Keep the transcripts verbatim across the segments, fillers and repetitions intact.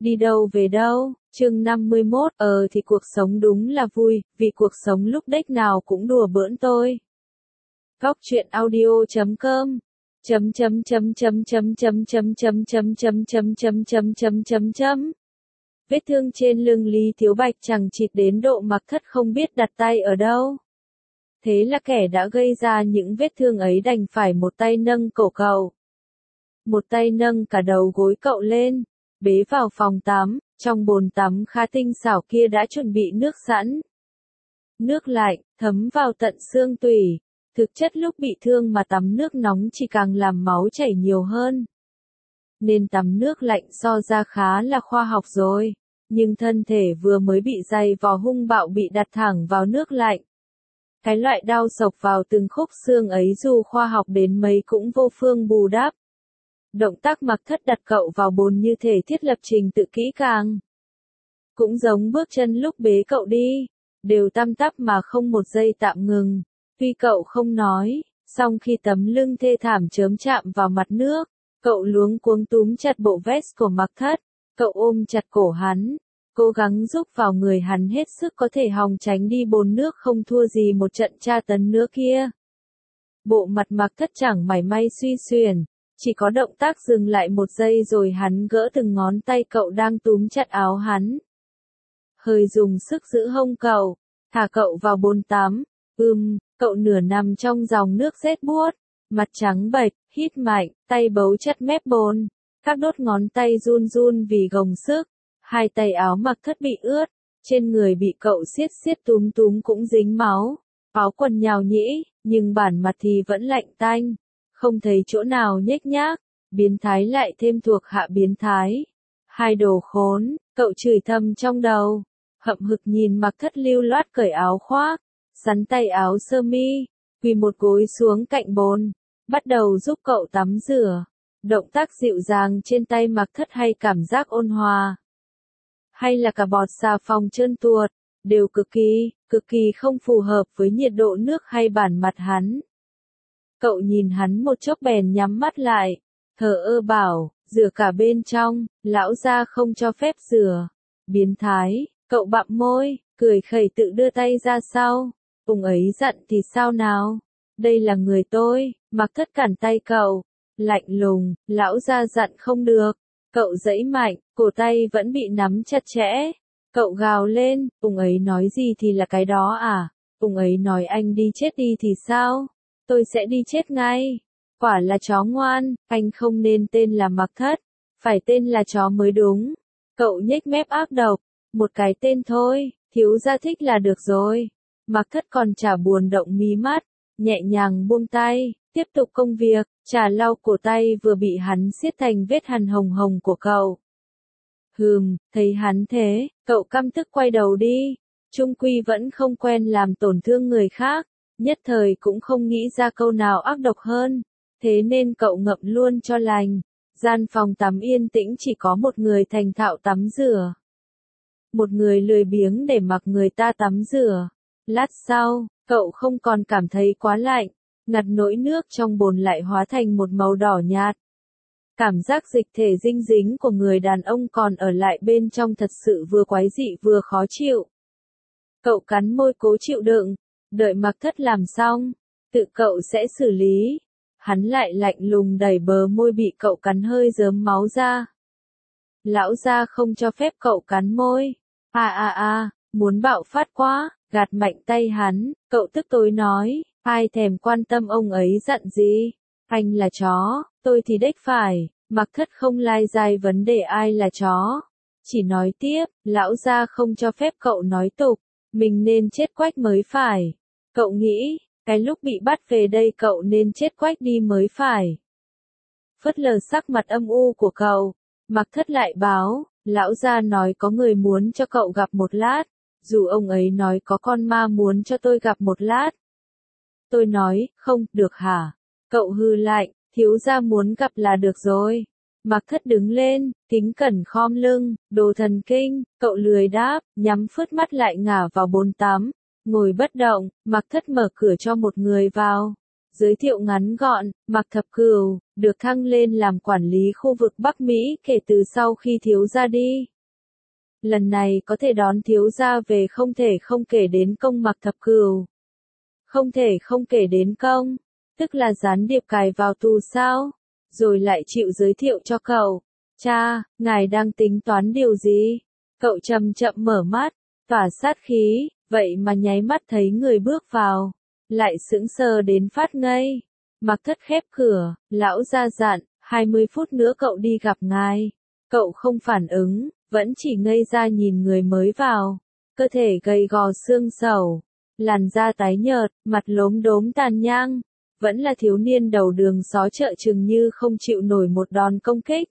Đi đâu về đâu, chương năm mươi mốt, ờ thì cuộc sống đúng là vui, vì cuộc sống lúc đếch nào cũng đùa bỡn tôi. Góc truyện audio chấm com chấm chấm chấm chấm chấm chấm chấm chấm chấm chấm chấm chấm chấm chấm chấm chấm Vết thương trên lưng Lý Thiếu Bạch chẳng chịt đến độ Mạc Thất không biết đặt tay ở đâu. Thế là kẻ đã gây ra những vết thương ấy đành phải một tay nâng cổ cậu, một tay nâng cả đầu gối cậu lên, bế vào phòng tắm. Trong bồn tắm khá tinh xảo kia đã chuẩn bị nước sẵn. Nước lạnh, thấm vào tận xương tủy. Thực chất lúc bị thương mà tắm nước nóng chỉ càng làm máu chảy nhiều hơn. Nên tắm nước lạnh so ra khá là khoa học rồi. Nhưng thân thể vừa mới bị dày vò hung bạo bị đặt thẳng vào nước lạnh. Cái loại đau sộc vào từng khúc xương ấy dù khoa học đến mấy cũng vô phương bù đắp. Động tác Mạc Thất đặt cậu vào bồn như thể thiết lập trình tự kỹ càng. Cũng giống bước chân lúc bế cậu đi, đều tăm tắp mà không một giây tạm ngừng. Tuy cậu không nói, song khi tấm lưng thê thảm chớm chạm vào mặt nước, cậu luống cuống túm chặt bộ vest của Mạc Thất, cậu ôm chặt cổ hắn, cố gắng giúp vào người hắn hết sức có thể hòng tránh đi bồn nước không thua gì một trận tra tấn nữa kia. Bộ mặt Mạc Thất chẳng mảy may suy xuyển, chỉ có động tác dừng lại một giây rồi hắn gỡ từng ngón tay cậu đang túm chặt áo hắn. Hơi dùng sức giữ hông cậu, thả cậu vào bồn tắm. Ừm, cậu nửa nằm trong dòng nước rét buốt, mặt trắng bệch, hít mạnh, tay bấu chặt mép bồn, các đốt ngón tay run run vì gồng sức, hai tay áo Mạc Thất bị ướt, trên người bị cậu siết siết túm túm cũng dính máu, áo quần nhào nhĩ, nhưng bản mặt thì vẫn lạnh tanh, không thấy chỗ nào nhếch nhác, biến thái lại thêm thuộc hạ biến thái. Hai đồ khốn, cậu chửi thầm trong đầu, hậm hực nhìn Mạc Thất lưu loát cởi áo khoác, sắn tay áo sơ mi, quỳ một gối xuống cạnh bồn, bắt đầu giúp cậu tắm rửa. Động tác dịu dàng trên tay Mạc Thất hay cảm giác ôn hòa, hay là cả bọt xà phòng trơn tuột, đều cực kỳ, cực kỳ không phù hợp với nhiệt độ nước hay bản mặt hắn. Cậu nhìn hắn một chốc bèn nhắm mắt lại, thờ ơ bảo, rửa cả bên trong, lão gia không cho phép rửa. Biến thái, cậu bặm môi, cười khẩy tự đưa tay ra sau. Ông ấy giận thì sao nào? Đây là người tôi. Mạc Thất cản tay cậu. Lạnh lùng, lão gia giận không được. Cậu giãy mạnh, cổ tay vẫn bị nắm chặt chẽ. Cậu gào lên, ông ấy nói gì thì là cái đó à? Ông ấy nói anh đi chết đi thì sao? Tôi sẽ đi chết ngay. Quả là chó ngoan, anh không nên tên là Mạc Thất, phải tên là chó mới đúng. Cậu nhếch mép ác độc, một cái tên thôi, thiếu gia thích là được rồi. Mạc Thất còn chả buồn động mí mắt, nhẹ nhàng buông tay, tiếp tục công việc, chả lau cổ tay vừa bị hắn siết thành vết hằn hồng hồng của cậu. Hừm, thấy hắn thế, cậu căm tức quay đầu đi, chung quy vẫn không quen làm tổn thương người khác, nhất thời cũng không nghĩ ra câu nào ác độc hơn, thế nên cậu ngậm luôn cho lành. Gian phòng tắm yên tĩnh chỉ có một người thành thạo tắm rửa, một người lười biếng để mặc người ta tắm rửa. Lát sau, cậu không còn cảm thấy quá lạnh, ngặt nỗi nước trong bồn lại hóa thành một màu đỏ nhạt. Cảm giác dịch thể dinh dính của người đàn ông còn ở lại bên trong thật sự vừa quái dị vừa khó chịu. Cậu cắn môi cố chịu đựng, đợi Mạc Thất làm xong, tự cậu sẽ xử lý. Hắn lại lạnh lùng đẩy bờ môi bị cậu cắn hơi rớm máu ra. Lão gia không cho phép cậu cắn môi. À à à, muốn bạo phát quá, gạt mạnh tay hắn, cậu tức tối nói, ai thèm quan tâm ông ấy giận gì. Anh là chó, tôi thì đếch phải. Mạc Thất không lai dai vấn đề ai là chó. Chỉ nói tiếp, lão gia không cho phép cậu nói tục, mình nên chết quách mới phải. Cậu nghĩ, cái lúc bị bắt về đây cậu nên chết quách đi mới phải. Phớt lờ sắc mặt âm u của cậu, Mạc Thất lại báo, lão gia nói có người muốn cho cậu gặp một lát, dù ông ấy nói có con ma muốn cho tôi gặp một lát. Tôi nói, không, được hả? Cậu hư lạnh, thiếu gia muốn gặp là được rồi. Mạc Thất đứng lên, kính cẩn khom lưng, đồ thần kinh, cậu lười đáp, nhắm phớt mắt lại ngả vào bồn tắm, ngồi bất động. Mạc Thất mở cửa cho một người vào. Giới thiệu ngắn gọn, Mạc Thập Cửu, được thăng lên làm quản lý khu vực Bắc Mỹ kể từ sau khi thiếu gia đi. Lần này có thể đón thiếu gia về không thể không kể đến công Mạc Thập Cửu. Không thể không kể đến công, tức là gián điệp cài vào tù sao, rồi lại chịu giới thiệu cho cậu. Cha, ngài đang tính toán điều gì? Cậu chậm chậm mở mắt, tỏa sát khí, vậy mà nháy mắt thấy người bước vào, lại sững sờ đến phát ngây. Mạc Thất khép cửa, lão gia dặn, hai mươi phút nữa cậu đi gặp ngài. Cậu không phản ứng, vẫn chỉ ngây ra nhìn người mới vào, cơ thể gầy gò xương sầu, làn da tái nhợt, mặt lốm đốm tàn nhang, vẫn là thiếu niên đầu đường xó chợ chừng như không chịu nổi một đòn công kích.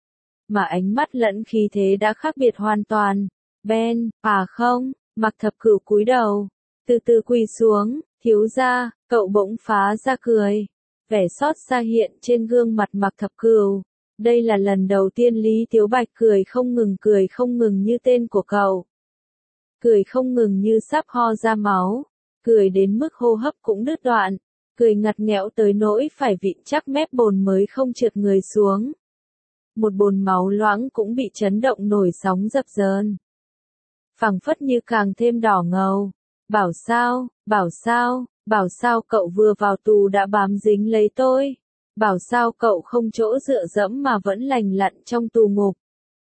Mà ánh mắt lẫn khí thế đã khác biệt hoàn toàn. Ben, à không, Mạc Thập Cửu cúi đầu, từ từ quỳ xuống, thiếu gia, cậu bỗng phá ra cười. Vẻ xót xa hiện trên gương mặt Mạc Thập Cửu. Đây là lần đầu tiên Lý Tiếu Bạch cười không ngừng cười không ngừng như tên của cậu. Cười không ngừng như sắp ho ra máu, cười đến mức hô hấp cũng đứt đoạn, cười ngặt nghẽo tới nỗi phải vịn chắc mép bồn mới không trượt người xuống. Một bồn máu loãng cũng bị chấn động nổi sóng dập dờn. Phẳng phất như càng thêm đỏ ngầu. Bảo sao, bảo sao, bảo sao cậu vừa vào tù đã bám dính lấy tôi. Bảo sao cậu không chỗ dựa dẫm mà vẫn lành lặn trong tù ngục.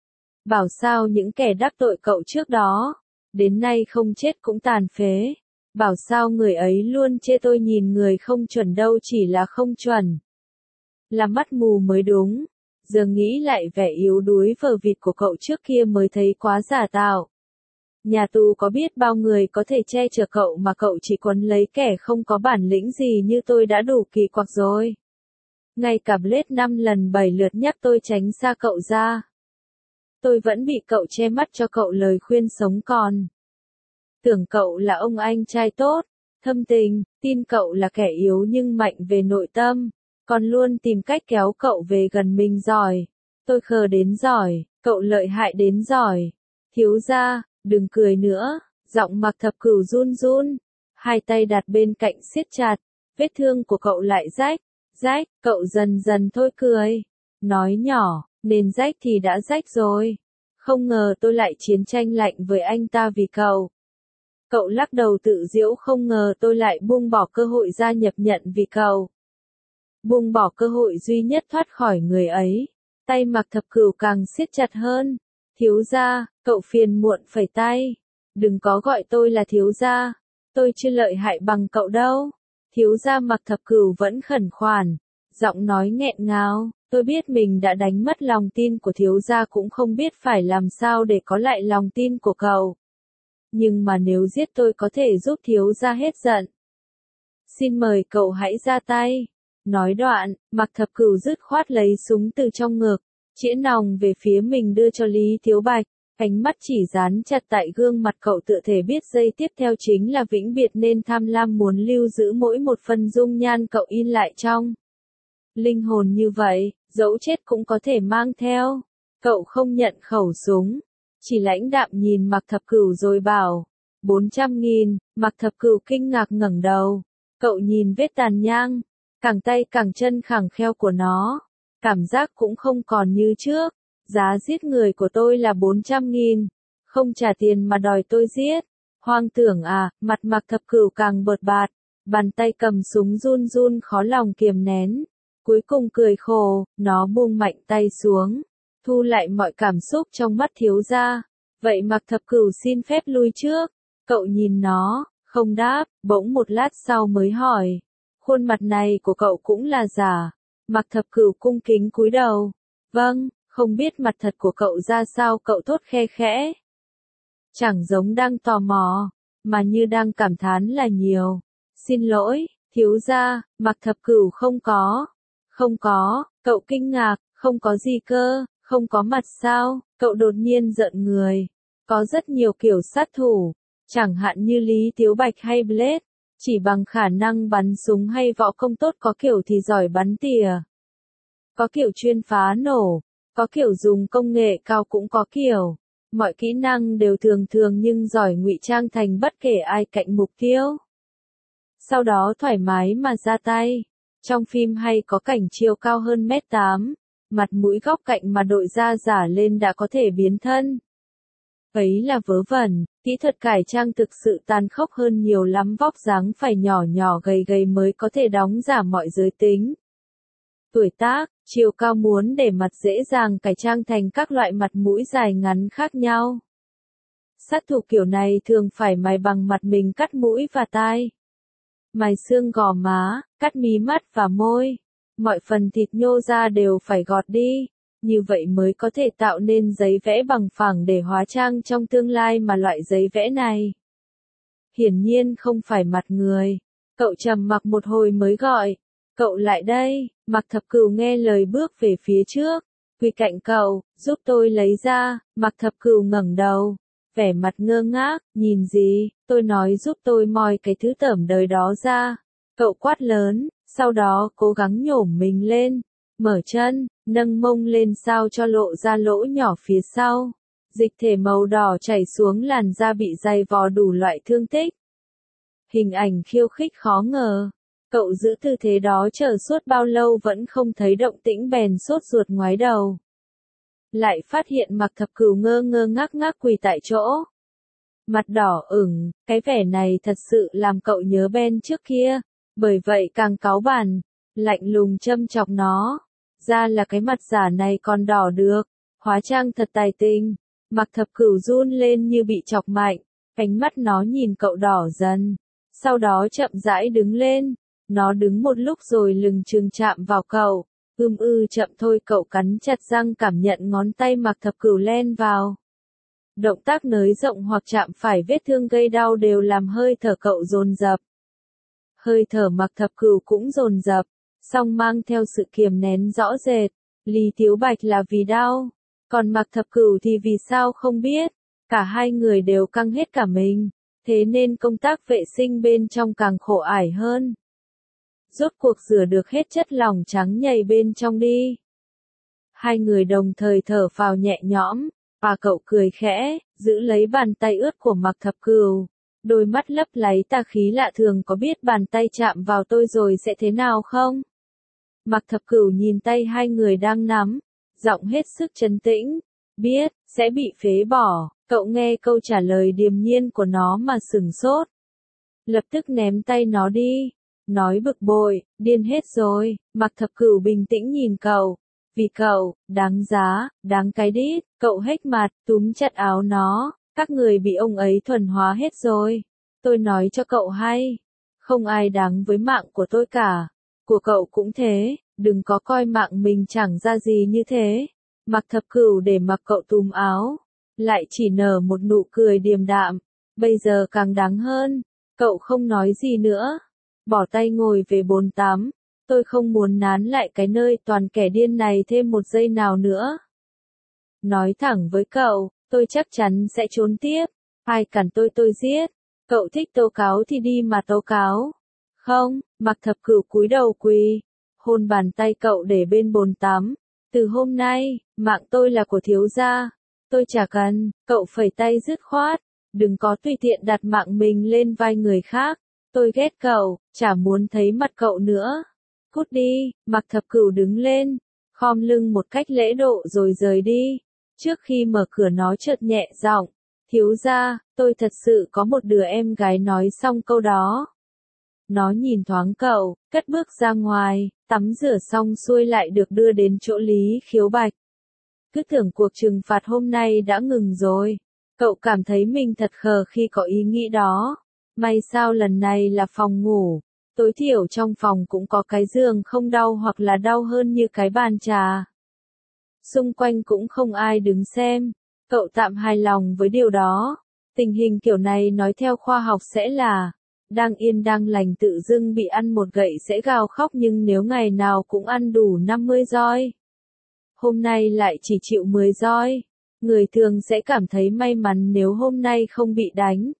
Bảo sao những kẻ đắc tội cậu trước đó, đến nay không chết cũng tàn phế. Bảo sao người ấy luôn chê tôi nhìn người không chuẩn đâu chỉ là không chuẩn. Là mắt mù mới đúng. Giờ nghĩ lại vẻ yếu đuối vờ vịt của cậu trước kia mới thấy quá giả tạo. Nhà tù có biết bao người có thể che chở cậu mà cậu chỉ quấn lấy kẻ không có bản lĩnh gì như tôi đã đủ kỳ quặc rồi. Ngay cả Blade năm lần bảy lượt nhắc tôi tránh xa cậu ra. Tôi vẫn bị cậu che mắt cho cậu lời khuyên sống còn. Tưởng cậu là ông anh trai tốt, thâm tình, tin cậu là kẻ yếu nhưng mạnh về nội tâm, còn luôn tìm cách kéo cậu về gần mình giỏi. Tôi khờ đến giỏi, cậu lợi hại đến giỏi. Thiếu gia, đừng cười nữa, giọng Mạc Thập Cửu run run, hai tay đặt bên cạnh siết chặt, vết thương của cậu lại rách, rách, cậu dần dần thôi cười, nói nhỏ, nên rách thì đã rách rồi, không ngờ tôi lại chiến tranh lạnh với anh ta vì cậu. Cậu lắc đầu tự giễu không ngờ tôi lại buông bỏ cơ hội gia nhập nhận vì cậu. Buông bỏ cơ hội duy nhất thoát khỏi người ấy, tay Mạc Thập Cửu càng siết chặt hơn. Thiếu gia, cậu phiền muộn phẩy tay. Đừng có gọi tôi là thiếu gia. Tôi chưa lợi hại bằng cậu đâu. Thiếu gia Mạc Thập Cửu vẫn khẩn khoản. Giọng nói nghẹn ngào. Tôi biết mình đã đánh mất lòng tin của thiếu gia cũng không biết phải làm sao để có lại lòng tin của cậu. Nhưng mà nếu giết tôi có thể giúp thiếu gia hết giận. Xin mời cậu hãy ra tay. Nói đoạn, Mạc Thập Cửu dứt khoát lấy súng từ trong ngực. Chĩa nòng về phía mình đưa cho Lý Tiếu Bạch, ánh mắt chỉ dán chặt tại gương mặt cậu tựa thể biết giây tiếp theo chính là vĩnh biệt nên tham lam muốn lưu giữ mỗi một phần dung nhan cậu in lại trong. Linh hồn như vậy, dẫu chết cũng có thể mang theo. Cậu không nhận khẩu súng, chỉ lãnh đạm nhìn Mạc Thập Cửu rồi bảo, bốn trăm nghìn, Mạc Thập Cửu kinh ngạc ngẩng đầu, cậu nhìn vết tàn nhang, càng tay càng chân khẳng kheo của nó. Cảm giác cũng không còn như trước. Giá giết người của tôi là bốn trăm nghìn. Không trả tiền mà đòi tôi giết. Hoang tưởng à, mặt Mạc Thập Cửu càng bợt bạt. Bàn tay cầm súng run run khó lòng kiềm nén. Cuối cùng cười khổ, nó buông mạnh tay xuống. Thu lại mọi cảm xúc trong mắt thiếu gia. Vậy Mạc Thập Cửu xin phép lui trước. Cậu nhìn nó, không đáp, bỗng một lát sau mới hỏi. Khuôn mặt này của cậu cũng là giả. Mạc Thập Cửu cung kính cúi đầu. Vâng, không biết mặt thật của cậu ra sao cậu thốt khe khẽ. Chẳng giống đang tò mò, mà như đang cảm thán là nhiều. Xin lỗi, thiếu gia, Mạc Thập Cửu không có. Không có, cậu kinh ngạc, không có gì cơ, không có mặt sao, cậu đột nhiên giận người. Có rất nhiều kiểu sát thủ, chẳng hạn như Lý Tiếu Bạch hay Blade. Chỉ bằng khả năng bắn súng hay võ công tốt có kiểu thì giỏi bắn tỉa. Có kiểu chuyên phá nổ, có kiểu dùng công nghệ cao cũng có kiểu. Mọi kỹ năng đều thường thường nhưng giỏi ngụy trang thành bất kể ai cạnh mục tiêu. sau đó thoải mái mà ra tay. Trong phim hay có cảnh chiều cao hơn mét tám, mặt mũi góc cạnh mà đội da giả lên đã có thể biến thân. Ấy là vớ vẩn, kỹ thuật cải trang thực sự tàn khốc hơn nhiều lắm, vóc dáng phải nhỏ nhỏ gầy gầy mới có thể đóng giả mọi giới tính. Tuổi tác, chiều cao muốn để mặt dễ dàng cải trang thành các loại mặt mũi dài ngắn khác nhau. Sát thủ kiểu này thường phải mài bằng mặt mình, cắt mũi và tai, mài xương gò má, cắt mí mắt và môi. Mọi phần thịt nhô ra đều phải gọt đi, như vậy mới có thể tạo nên giấy vẽ bằng phẳng để hóa trang trong tương lai, mà loại giấy vẽ này hiển nhiên không phải mặt người. Cậu trầm mặc một hồi mới gọi, cậu lại đây. Mạc Thập Cửu nghe lời bước về phía trước, quỳ cạnh cậu, giúp tôi lấy ra. Mạc Thập Cửu ngẩng đầu, vẻ mặt ngơ ngác, nhìn gì? Tôi nói giúp tôi moi cái thứ tởm đời đó ra. Cậu quát lớn, sau đó cố gắng nhổm mình lên, mở chân, nâng mông lên sao cho lộ ra lỗ nhỏ phía sau. Dịch thể màu đỏ chảy xuống làn da, bị dày vò đủ loại thương tích. Hình ảnh khiêu khích khó ngờ. Cậu giữ tư thế đó chờ suốt bao lâu vẫn không thấy động tĩnh, bèn sốt ruột ngoái đầu. Lại phát hiện Mạc Thập Cửu ngơ ngơ ngác ngác quỳ tại chỗ. Mặt đỏ ửng, cái vẻ này thật sự làm cậu nhớ Ben trước kia, bởi vậy càng cáu bẳn, lạnh lùng châm chọc nó. Ra là cái mặt giả này còn đỏ được, hóa trang thật tài tình. Mạc Thập Cửu run lên như bị chọc mạnh, ánh mắt nó nhìn cậu đỏ dần, sau đó chậm rãi đứng lên. Nó đứng một lúc rồi lừng chừng chạm vào cậu. Ưm ư chậm thôi. Cậu cắn chặt răng cảm nhận ngón tay Mạc Thập Cửu len vào. Động tác nới rộng hoặc chạm phải vết thương gây đau đều làm hơi thở cậu dồn dập. Hơi thở Mạc Thập Cửu cũng dồn dập, song mang theo sự kiềm nén rõ rệt. Lý Tiếu Bạch là vì đau, còn Mạc Thập Cửu thì vì sao không biết. Cả hai người đều căng hết cả mình, thế nên công tác vệ sinh bên trong càng khổ ải hơn. Rốt cuộc rửa được hết chất lỏng trắng nhầy bên trong đi. Hai người đồng thời thở phào nhẹ nhõm, và cậu cười khẽ, giữ lấy bàn tay ướt của Mạc Thập Cửu. Đôi mắt lấp láy tà khí lạ thường, có biết bàn tay chạm vào tôi rồi sẽ thế nào không? Mạc Thập Cửu nhìn tay hai người đang nắm, giọng hết sức trấn tĩnh. Biết, sẽ bị phế bỏ. Cậu nghe câu trả lời điềm nhiên của nó mà sửng sốt. Lập tức ném tay nó đi. Nói bực bội, điên hết rồi. Mạc Thập Cửu bình tĩnh nhìn cậu. Vì cậu, đáng giá, đáng cái đít. Cậu hếch mặt, túm chặt áo nó. Các người bị ông ấy thuần hóa hết rồi. Tôi nói cho cậu hay, không ai đáng với mạng của tôi cả. Của cậu cũng thế, đừng có coi mạng mình chẳng ra gì như thế. Mạc Thập Cửu để mặc cậu túm áo, lại chỉ nở một nụ cười điềm đạm. Bây giờ càng đáng hơn. Cậu không nói gì nữa, bỏ tay ngồi về bồn tắm. Tôi không muốn nán lại cái nơi toàn kẻ điên này thêm một giây nào nữa. Nói thẳng với cậu, tôi chắc chắn sẽ trốn tiếp. Ai cản tôi tôi giết. Cậu thích tố cáo thì đi mà tố cáo. Không. Mạc Thập Cửu cúi đầu quỳ, hôn bàn tay cậu để bên bồn tắm. Từ hôm nay, mạng tôi là của thiếu gia. Tôi chả cần. Cậu phẩy tay dứt khoát. Đừng có tùy tiện đặt mạng mình lên vai người khác. Tôi ghét cậu, chả muốn thấy mặt cậu nữa. Cút đi. Mạc Thập Cửu đứng lên, khom lưng một cách lễ độ rồi rời đi. Trước khi mở cửa nó chợt nhẹ giọng, thiếu gia, tôi thật sự có một đứa em gái. Nói xong câu đó, nó nhìn thoáng cậu, cất bước ra ngoài, tắm rửa xong xuôi lại được đưa đến chỗ Lý Khiếu Bạch. Cứ tưởng cuộc trừng phạt hôm nay đã ngừng rồi. Cậu cảm thấy mình thật khờ khi có ý nghĩ đó. May sao lần này là phòng ngủ. Tối thiểu trong phòng cũng có cái giường không đau, hoặc là đau hơn như cái bàn trà. Xung quanh cũng không ai đứng xem. Cậu tạm hài lòng với điều đó. Tình hình kiểu này nói theo khoa học sẽ là đang yên đang lành tự dưng bị ăn một gậy sẽ gào khóc, nhưng nếu ngày nào cũng ăn đủ năm mươi roi, hôm nay lại chỉ chịu mười roi, người thường sẽ cảm thấy may mắn nếu hôm nay không bị đánh.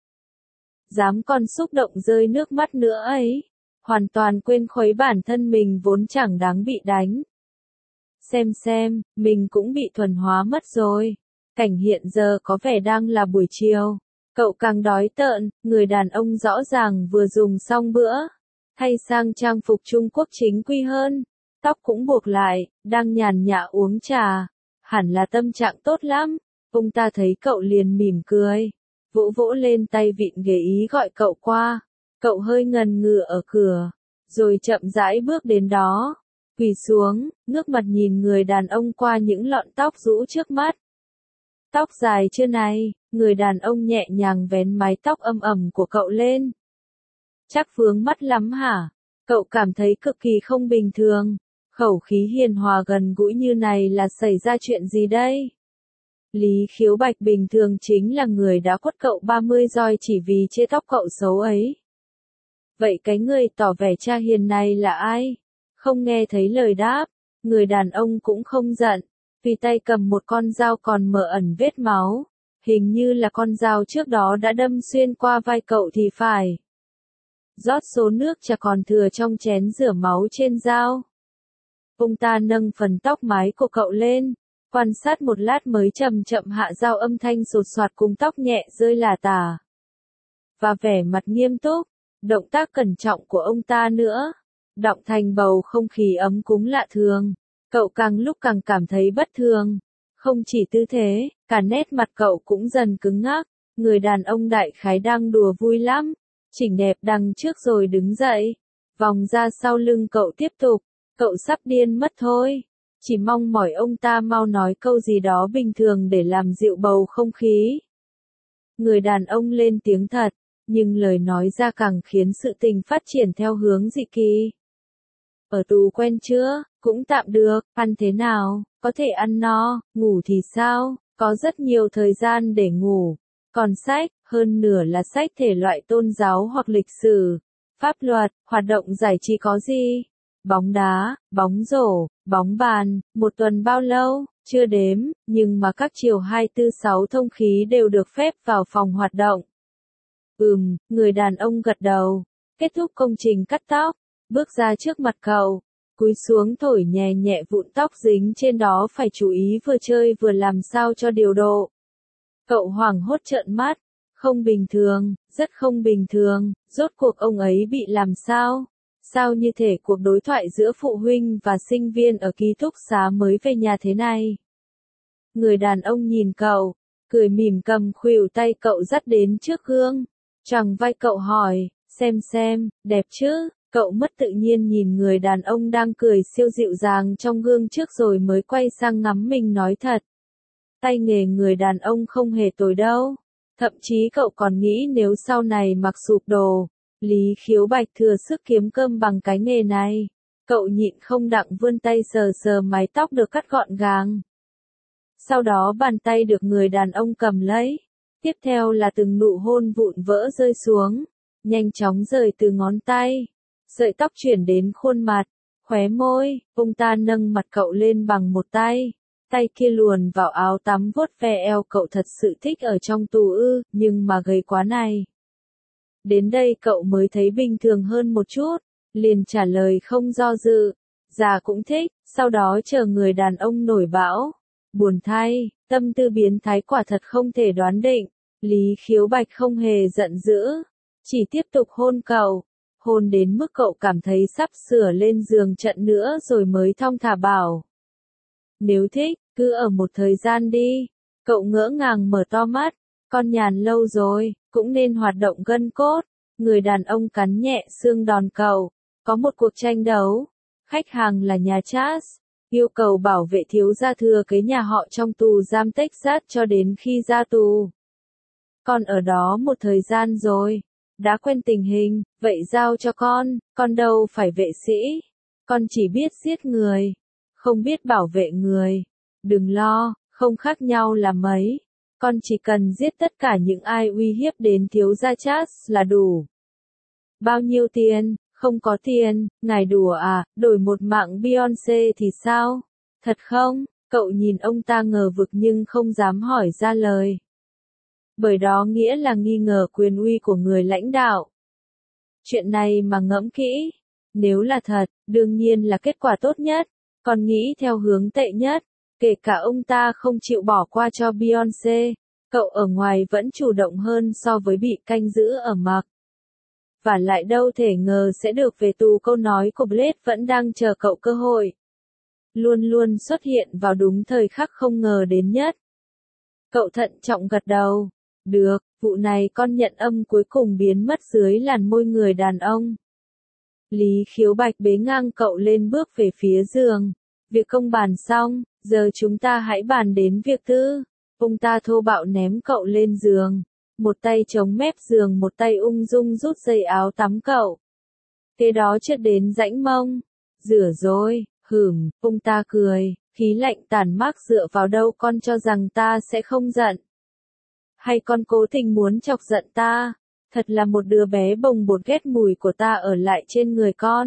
Dám còn xúc động rơi nước mắt nữa ấy. Hoàn toàn quên khuấy bản thân mình vốn chẳng đáng bị đánh. Xem xem, mình cũng bị thuần hóa mất rồi. Cảnh hiện giờ có vẻ đang là buổi chiều. Cậu càng đói tợn, người đàn ông rõ ràng vừa dùng xong bữa, thay sang trang phục Trung Quốc chính quy hơn, tóc cũng buộc lại, đang nhàn nhã uống trà, hẳn là tâm trạng tốt lắm. Ông ta thấy cậu liền mỉm cười, vỗ vỗ lên tay vịn ghế ý gọi cậu qua. Cậu hơi ngần ngừ ở cửa, rồi chậm rãi bước đến đó, quỳ xuống, ngước mặt nhìn người đàn ông qua những lọn tóc rũ trước mắt. Tóc dài chưa này, người đàn ông nhẹ nhàng vén mái tóc âm ẩm của cậu lên. Chắc vướng mắt lắm hả? Cậu cảm thấy cực kỳ không bình thường, khẩu khí hiền hòa gần gũi như này là xảy ra chuyện gì đây? Lý Khiếu Bạch bình thường chính là người đã quất cậu ba mươi roi chỉ vì chê tóc cậu xấu ấy. Vậy cái người tỏ vẻ cha hiền này là ai? Không nghe thấy lời đáp, người đàn ông cũng không giận, vì tay cầm một con dao còn mờ ẩn vết máu, hình như là con dao trước đó đã đâm xuyên qua vai cậu thì phải. Rót số nước trà còn thừa trong chén rửa máu trên dao. Ông ta nâng phần tóc mái của cậu lên, quan sát một lát mới chậm chậm hạ dao, âm thanh sột soạt cùng tóc nhẹ rơi lả tả. Và vẻ mặt nghiêm túc, động tác cẩn trọng của ông ta nữa, đọng thành bầu không khí ấm cúng lạ thường. Cậu càng lúc càng cảm thấy bất thường. Không chỉ tư thế, cả nét mặt cậu cũng dần cứng ngắc. Người đàn ông đại khái đang đùa vui lắm, chỉnh đẹp đằng trước rồi đứng dậy, vòng ra sau lưng cậu tiếp tục. Cậu sắp điên mất thôi, chỉ mong mỏi ông ta mau nói câu gì đó bình thường để làm dịu bầu không khí. Người đàn ông lên tiếng thật, nhưng lời nói ra càng khiến sự tình phát triển theo hướng dị kỳ. Ở tù quen chưa? Cũng tạm được, ăn thế nào? Có thể ăn no, ngủ thì sao? Có rất nhiều thời gian để ngủ. Còn sách, hơn nửa là sách thể loại tôn giáo hoặc lịch sử, pháp luật, hoạt động giải trí có gì? Bóng đá, bóng rổ, bóng bàn, một tuần bao lâu? Chưa đếm, nhưng mà các chiều hai tư sáu thông khí đều được phép vào phòng hoạt động. Ừm, người đàn ông gật đầu. Kết thúc công trình cắt tóc, bước ra trước mặt cậu, cúi xuống thổi nhẹ nhẹ vụn tóc dính trên đó, phải chú ý vừa chơi vừa làm sao cho điều độ. Cậu hoảng hốt trợn mắt, không bình thường, rất không bình thường, rốt cuộc ông ấy bị làm sao? Sao như thể cuộc đối thoại giữa phụ huynh và sinh viên ở ký túc xá mới về nhà thế này? Người đàn ông nhìn cậu, cười mỉm, cầm khuỷu tay cậu dắt đến trước gương, choàng vai cậu hỏi, xem xem, đẹp chứ? Cậu mất tự nhiên nhìn người đàn ông đang cười siêu dịu dàng trong gương trước rồi mới quay sang ngắm mình nói thật. Tay nghề người đàn ông không hề tồi đâu. Thậm chí cậu còn nghĩ nếu sau này mặc sụp đổ, Lý Khiếu Bạch thừa sức kiếm cơm bằng cái nghề này. Cậu nhịn không đặng vươn tay sờ sờ mái tóc được cắt gọn gàng. Sau đó bàn tay được người đàn ông cầm lấy. Tiếp theo là từng nụ hôn vụn vỡ rơi xuống, nhanh chóng rời từ ngón tay. Sợi tóc chuyển đến khuôn mặt, khóe môi, ông ta nâng mặt cậu lên bằng một tay. Tay kia luồn vào áo tắm vuốt ve eo cậu, thật sự thích ở trong tù ư, nhưng mà gầy quá này. Đến đây cậu mới thấy bình thường hơn một chút, liền trả lời không do dự. Dạ cũng thích, sau đó chờ người đàn ông nổi bão. Buồn thay, tâm tư biến thái quả thật không thể đoán định. Lý Khiếu Bạch không hề giận dữ, chỉ tiếp tục hôn cậu. Hôn đến mức cậu cảm thấy sắp sửa lên giường trận nữa rồi mới thong thả bảo. Nếu thích, cứ ở một thời gian đi. Cậu ngỡ ngàng mở to mắt, con nhàn lâu rồi, cũng nên hoạt động gân cốt. Người đàn ông cắn nhẹ xương đòn cậu. Có một cuộc tranh đấu. Khách hàng là nhà Charles, yêu cầu bảo vệ thiếu gia thừa kế nhà họ trong tù giam Texas cho đến khi ra tù. Con ở đó một thời gian rồi, đã quen tình hình, vậy giao cho con, con đâu phải vệ sĩ. Con chỉ biết giết người, không biết bảo vệ người. Đừng lo, không khác nhau là mấy. Con chỉ cần giết tất cả những ai uy hiếp đến thiếu gia Charles là đủ. Bao nhiêu tiền? Không có tiền, ngài đùa à, đổi một mạng Beyoncé thì sao? Thật không? Cậu nhìn ông ta ngờ vực nhưng không dám hỏi ra lời. Bởi đó nghĩa là nghi ngờ quyền uy của người lãnh đạo. Chuyện này mà ngẫm kỹ, nếu là thật, đương nhiên là kết quả tốt nhất. Còn nghĩ theo hướng tệ nhất, kể cả ông ta không chịu bỏ qua cho Beyoncé, Cậu ở ngoài vẫn chủ động hơn so với bị canh giữ ở mặc. Và lại đâu thể ngờ sẽ được về tù, câu nói của Blade vẫn đang chờ cậu cơ hội. Luôn luôn xuất hiện vào đúng thời khắc không ngờ đến nhất. Cậu thận trọng gật đầu. Được, vụ này con nhận âm cuối cùng biến mất dưới làn môi người đàn ông. Lý Khiếu Bạch bế ngang cậu lên bước về phía giường. Việc công bàn xong, giờ chúng ta hãy bàn đến việc tư. Ông ta thô bạo ném cậu lên giường. Một tay chống mép giường, một tay ung dung rút dây áo tắm cậu. Kế đó trượt đến rãnh mông. Rửa rồi, hửm, ông ta cười, khí lạnh tàn mát, dựa vào đâu con cho rằng ta sẽ không giận? Hay con cố tình muốn chọc giận ta? Thật là một đứa bé bồng bột, ghét mùi của ta ở lại trên người con.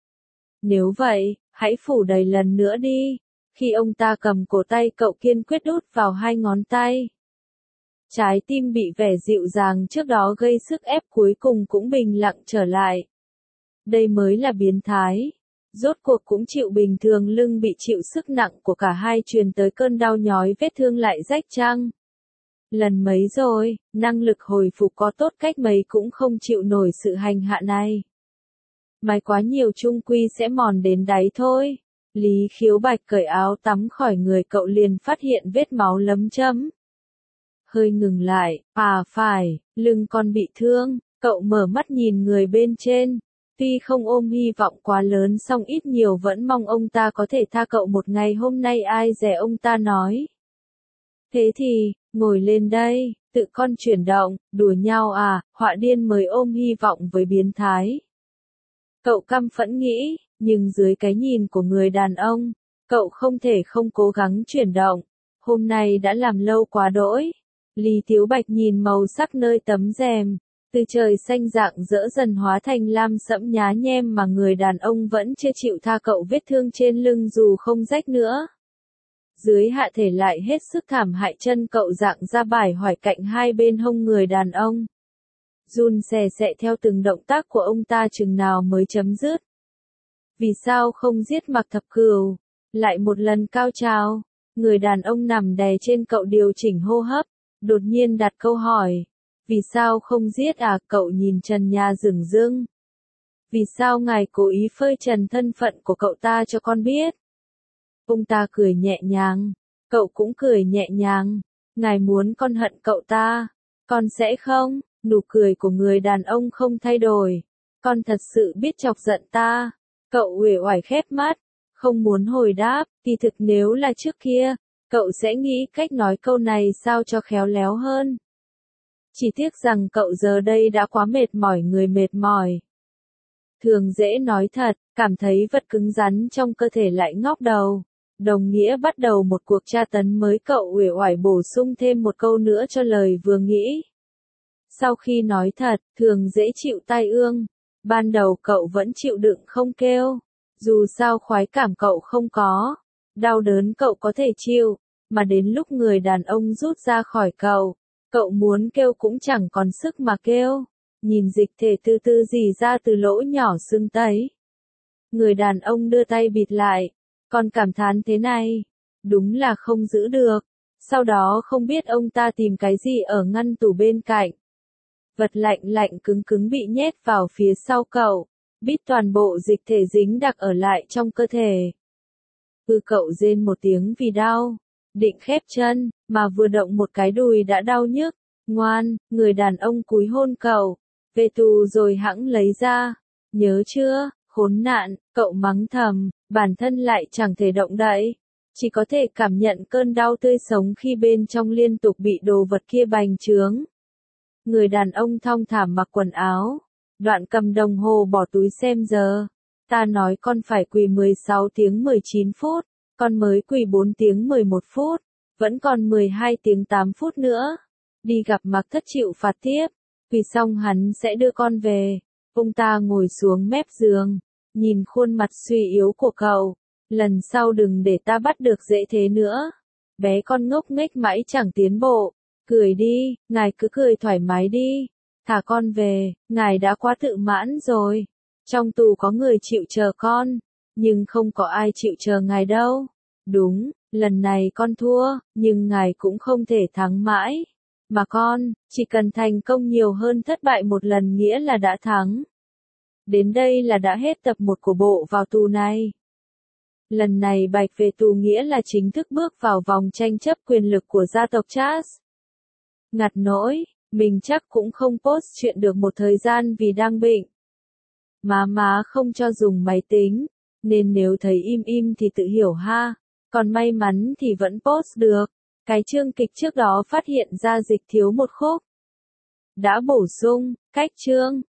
Nếu vậy, hãy phủ đầy lần nữa đi. Khi ông ta cầm cổ tay cậu, kiên quyết đút vào hai ngón tay. Trái tim bị vẻ dịu dàng trước đó gây sức ép cuối cùng cũng bình lặng trở lại. Đây mới là biến thái. Rốt cuộc cũng chịu bình thường, lưng bị chịu sức nặng của cả hai truyền tới cơn đau nhói, vết thương lại rách chăng? Lần mấy rồi, năng lực hồi phục có tốt cách mấy cũng không chịu nổi sự hành hạ này. Mày quá nhiều chung quy sẽ mòn đến đáy thôi. Lý Khiếu Bạch cởi áo tắm khỏi người cậu liền phát hiện vết máu lấm chấm. Hơi ngừng lại, à phải, lưng con bị thương, cậu mở mắt nhìn người bên trên. Tuy không ôm hy vọng quá lớn song ít nhiều vẫn mong ông ta có thể tha cậu một ngày. Hôm nay ai dè ông ta nói. Thế thì, ngồi lên đây, tự con chuyển động, đùa nhau à, họa điên mới ôm hy vọng với biến thái. Cậu căm phẫn nghĩ, nhưng dưới cái nhìn của người đàn ông, cậu không thể không cố gắng chuyển động. Hôm nay đã làm lâu quá đỗi. Lý Thiếu Bạch nhìn màu sắc nơi tấm rèm. Từ trời xanh rạng rỡ dần hóa thành lam sẫm nhá nhem mà người đàn ông vẫn chưa chịu tha cậu, vết thương trên lưng dù không rách nữa. Dưới hạ thể lại hết sức thảm hại, chân cậu dạng ra bài hỏi cạnh hai bên hông người đàn ông. Run xè xẹ theo từng động tác của ông ta, chừng nào mới chấm dứt. Vì sao không giết Mạc Thập Cửu? Lại một lần cao trào. Người đàn ông nằm đè trên cậu điều chỉnh hô hấp, đột nhiên đặt câu hỏi. Vì sao không giết à? Cậu nhìn trần nhà rừng rưng. Vì sao ngài cố ý phơi trần thân phận của cậu ta cho con biết? Ông ta cười nhẹ nhàng. Cậu cũng cười nhẹ nhàng. Ngài muốn con hận cậu ta? Con sẽ không. Nụ cười của người đàn ông không thay đổi. Con thật sự biết chọc giận ta. Cậu uể oải khép mắt. Không muốn hồi đáp. Kỳ thực nếu là trước kia, cậu sẽ nghĩ cách nói câu này sao cho khéo léo hơn. Chỉ tiếc rằng cậu giờ đây đã quá mệt mỏi, người mệt mỏi. Thường dễ nói thật, cảm thấy vật cứng rắn trong cơ thể lại ngóc đầu. Đồng nghĩa bắt đầu một cuộc tra tấn mới, cậu uể oải bổ sung thêm một câu nữa cho lời vừa nghĩ. Sau khi nói thật, thường dễ chịu tai ương. Ban đầu cậu vẫn chịu đựng không kêu. Dù sao khoái cảm cậu không có. Đau đớn cậu có thể chịu. Mà đến lúc người đàn ông rút ra khỏi cậu, cậu muốn kêu cũng chẳng còn sức mà kêu. Nhìn dịch thể từ từ rỉ ra từ lỗ nhỏ sưng tấy. Người đàn ông đưa tay bịt lại. Còn cảm thán thế này. Đúng là không giữ được. Sau đó không biết ông ta tìm cái gì ở ngăn tủ bên cạnh. Vật lạnh lạnh cứng cứng bị nhét vào phía sau cậu. Bít toàn bộ dịch thể dính đặc ở lại trong cơ thể. Ừ, cậu rên một tiếng vì đau. Định khép chân, mà vừa động một cái đùi đã đau nhức. Ngoan, người đàn ông cúi hôn cậu. Về tù rồi hẵng lấy ra. Nhớ chưa, khốn nạn, cậu mắng thầm, bản thân lại chẳng thể động đậy. Chỉ có thể cảm nhận cơn đau tươi sống khi bên trong liên tục bị đồ vật kia bành trướng. Người đàn ông thong thả mặc quần áo. Đoạn cầm đồng hồ bỏ túi xem giờ. Ta nói con phải quỳ mười sáu tiếng mười chín phút. Con mới quỳ bốn tiếng mười một phút. Vẫn còn mười hai tiếng tám phút nữa. Đi gặp Mạc Thất chịu phạt tiếp. Quỳ xong hắn sẽ đưa con về. Ông ta ngồi xuống mép giường. Nhìn khuôn mặt suy yếu của cậu. Lần sau đừng để ta bắt được dễ thế nữa. Bé con ngốc nghếch mãi chẳng tiến bộ. Cười đi, ngài cứ cười thoải mái đi. Thả con về, ngài đã quá tự mãn rồi. Trong tù có người chịu chờ con. Nhưng không có ai chịu chờ ngài đâu. Đúng, lần này con thua, nhưng ngài cũng không thể thắng mãi. Mà con, chỉ cần thành công nhiều hơn thất bại một lần nghĩa là đã thắng. Đến đây là đã hết tập một của bộ vào tù này. Lần này Bạch về tù nghĩa là chính thức bước vào vòng tranh chấp quyền lực của gia tộc Charles. Ngặt nỗi, mình chắc cũng không post chuyện được một thời gian vì đang bệnh. Má má không cho dùng máy tính, nên nếu thấy im im thì tự hiểu ha. Còn may mắn thì vẫn post được. Cái chương kịch trước đó phát hiện ra dịch thiếu một khúc. Đã bổ sung, cách chương.